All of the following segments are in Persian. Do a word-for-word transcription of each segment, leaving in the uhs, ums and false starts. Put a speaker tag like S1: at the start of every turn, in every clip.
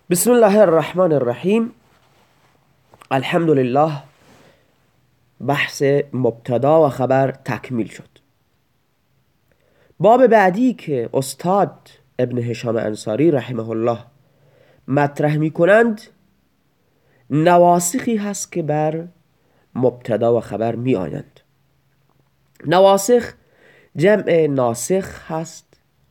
S1: بسم الله الرحمن الرحیم. الحمد لله. بحث مبتدا و خبر تکمیل شد. باب بعدی که استاد ابن هشام انصاری رحمه الله مطرح می کنند نواسخی هست که بر مبتدا و خبر می آیند. نواسخ جمع ناسخ هست،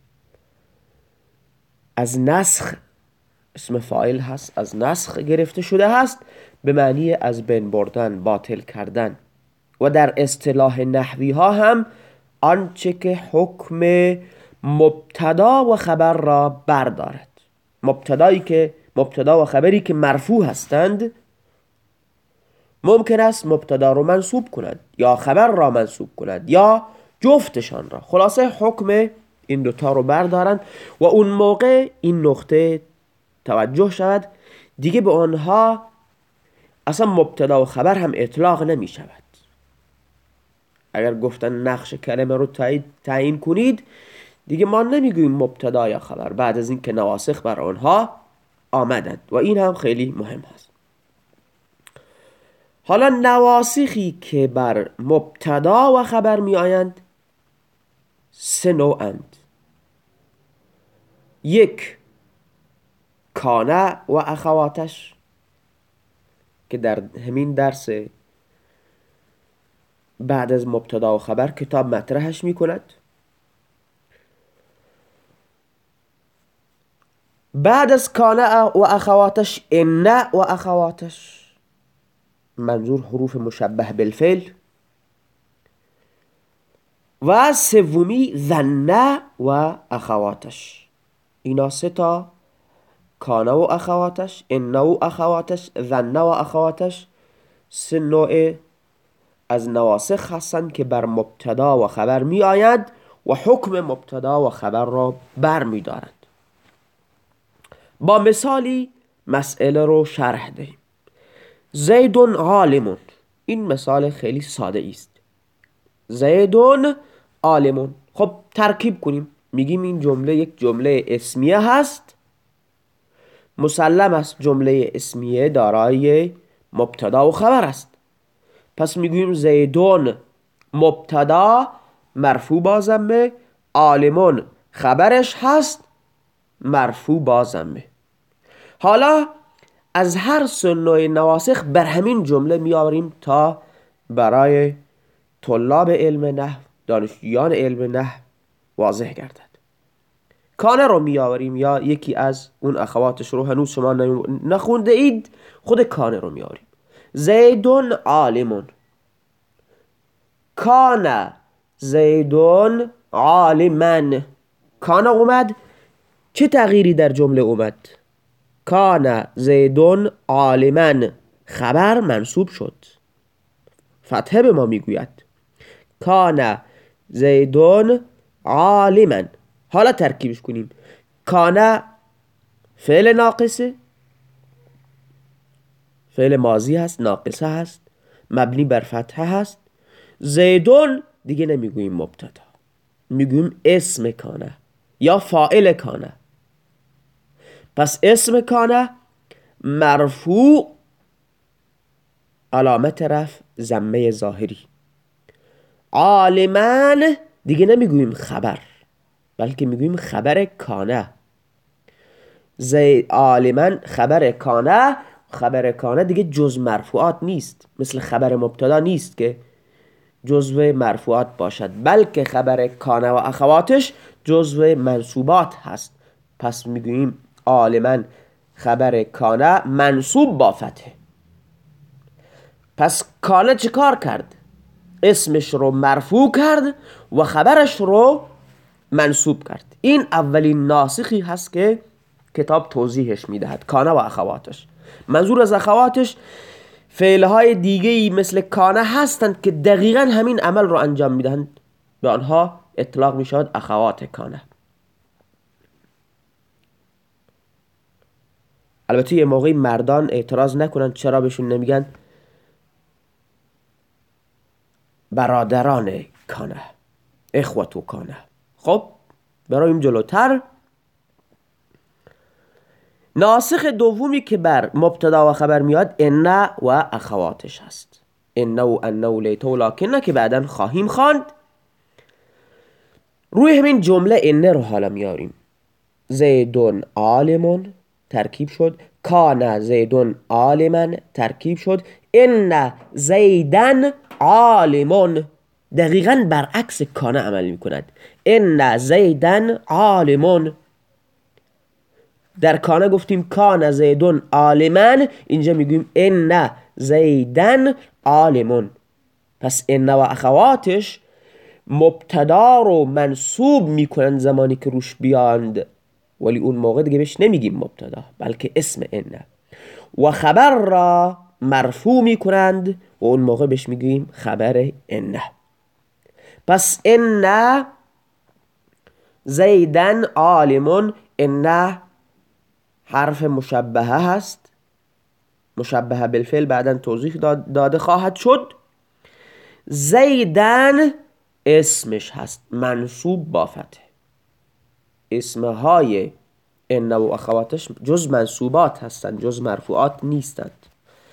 S1: از نسخ اسم فاعل هست، از نسخ گرفته شده هست به معنی از بین بردن، باطل کردن. و در اصطلاح نحوی ها هم آنچه که حکم مبتدا و خبر را بردارد. مبتدایی که مبتدا و خبری که مرفوع هستند ممکن است مبتدا رو منصوب کنند یا خبر را منصوب کنند یا جفتشان را. خلاصه حکم این دوتا رو بردارند و اون موقع این نقطه توجه شود دیگه به آنها اصلا مبتدا و خبر هم اطلاق نمی شود. اگر گفتن نقش کلمه رو تعیین کنید دیگه ما نمیگوییم مبتدا یا خبر بعد از اینکه نواسخ بر آنها آمدند و این هم خیلی مهم هست. حالا نواسخی که بر مبتدا و خبر می آیند سه نوعند. یک، کانه و اخواتش که در همین درس بعد از مبتدا و خبر کتاب مطرحش می کند. بعد از کانه و اخواتش ان و اخواتش، منظور حروف مشبه بالفعل. و سومی ظن و اخواتش. اینا سه تا، کانه و اخواتش، ان و اخواتش، ظن و اخواتش، سه نوع از نواسخ هستند که بر مبتدا و خبر می آیند و حکم مبتدا و خبر را بر می دارند. با مثالی مسئله رو شرح دهیم. زیدون عالمون، این مثال خیلی ساده است. زیدون عالمون. خب ترکیب کنیم، میگیم این جمله یک جمله اسمیه هست. مسلم است جمله اسمیه دارای مبتدا و خبر است. پس میگوییم زیدون مبتدا مرفوع با ضمه، عالمون خبرش هست مرفوع با ضمه. حالا از هر سه نوع نواسخ بر همین جمله میاریم تا برای طلاب علم نحو، دانشجویان علم نحو واضح گردد. کانه رو میآوریم یا یکی از اون اخواتش رو هنوز شما نخونده اید، خود کانه رو میآوریم. زیدون عالمون، کانه زیدون عالمن. کانه اومد، چه تغییری در جمله اومد؟ کانه زیدون عالمن، خبر منصوب شد، فتحه به ما میگوید. کانه زیدون عالمن. حالا ترکیبش کنیم. کانه فعل ناقصه، فعل ماضی هست، ناقصه هست، مبنی بر فتحه هست. زیدون دیگه نمیگوییم مبتدا، میگوییم اسم کانه یا فاعل کانه. پس اسم کانه مرفوع، علامت رفع ضمه ظاهری. عالمن دیگه نمیگوییم خبر بلکه میگوییم خبر کانه. زید عالمن خبر کانه. خبر کانه دیگه جز مرفوعات نیست، مثل خبر مبتدا نیست که جزو مرفوعات باشد، بلکه خبر کانه و اخواتش جزو منصوبات هست. پس میگوییم عالمن خبر کانه منصوب با فتحه. پس کانه چه کار کرد؟ اسمش رو مرفوع کرد و خبرش رو منصوب کرد. این اولین ناسخی هست که کتاب توضیحش میدهد، کانه و اخواتش. منظور از اخواتش فعلهای دیگه‌ای مثل کانه هستند که دقیقاً همین عمل رو انجام میدهند، به آنها اطلاق میشود اخوات کانه. البته یه موقعی مردان اعتراض نکنند چرا بهشون نمیگن برادران کانه، اخوتو کانه. خب برایم جلوتر. ناسخ دومی که بر مبتدا و خبر میاد ان و اخواتش هست. ان و ان و لیت و لکن که بعدا خواهیم خواند. روی همین جمله ان رو حالا میاریم. زیدون عالمون ترکیب شد. کان زیدون عالمن ترکیب شد. ان زیدن عالمون دقیقاً برعکس کان عمل میکند. ان زیدن عالمون. در کان گفتیم کان زیدون عالمن، اینجا میگویم ان زیدن عالمون. پس ان و اخواتش مبتدا رو منصوب میکنن زمانی که روش بیاند، ولی اون موقع دیگه بهش نمیگیم مبتدا بلکه اسم ان. و خبر را مرفوع میکنند و اون موقع بهش میگیم خبر ان. پس ان زیدن عالمون، ان حرف مشبهه هست، مشبهه بالفعل بعدا توضیح داده خواهد شد. زیدن اسمش هست منصوب با فتح. اسمهای ان و اخواتش جز منصوبات هستند، جز مرفوعات نیستند.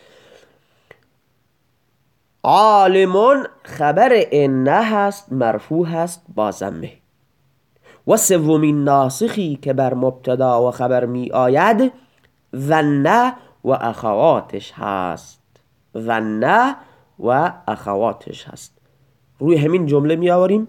S1: عالمون خبر ان هست، مرفوع هست با ضمه. و سومین ناسخی که بر مبتدا و خبر می آید ظن و اخواتش هست. ظن و اخواتش هست. روی همین جمله می آوریم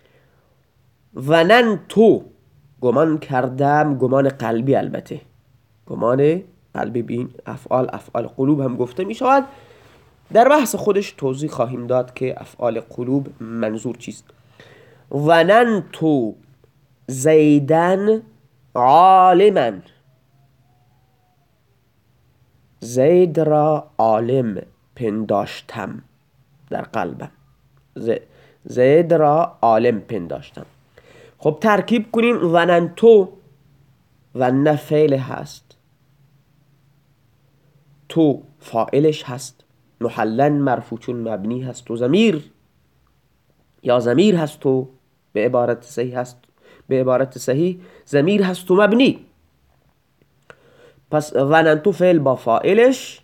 S1: ظننتو گمان کردم، گمان قلبی البته، گمان قلبی. بین افعال افعال قلوب هم گفته می شود. در بحث خودش توضیح خواهیم داد که افعال قلوب منظور چیست. ظننتو زیدن عالمن، زید را عالم پنداشتم در قلبم. زید را عالم پنداشتم. خب ترکیب کنیم. ظننتو ظن فعل هست، تو فاعلش هست، محلا مرفوع چون مبنی هست و ضمیر یا ضمیر هست تو به عبارت صحیح هست، به عبارت صحیح ضمیر هست و مبنی. پس ظننتو فعل با فاعلش،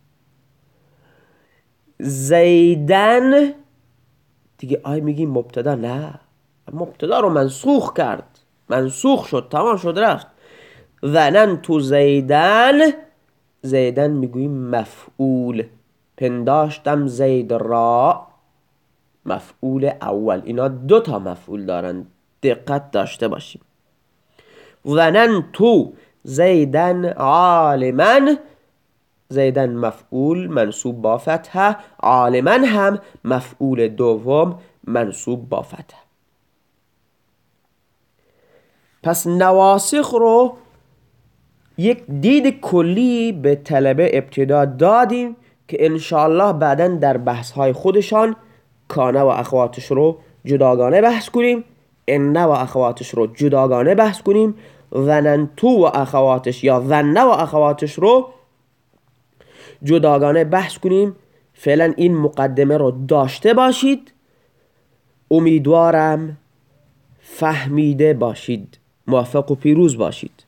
S1: زیدن دیگه آی میگیم مبتدا، نه مبتدا رو منسوخ کرد، منسوخ شد، تمام شد رفت. ظننتو زیدن، زیدن میگوییم مفعول، پنداشتم زید را، مفعول اول. اینا دو تا مفعول دارن، دقت داشته باشیم. ظننتو زیدن عالمن، زیدن مفعول منصوب با فتحه، عالمن هم مفعول دوم منصوب با فتحه. پس نواسخ رو یک دید کلی به طلبه ابتدا دادیم که انشاءالله بعدا در بحث‌های خودشان کانه و اخواتش رو جداگانه بحث کنیم، ان و اخواتش رو جداگانه بحث کنیم، ظننتو و اخواتش یا ظن و اخواتش رو جداگانه بحث کنیم. فعلا این مقدمه رو داشته باشید. امیدوارم فهمیده باشید. موفق و پیروز باشید.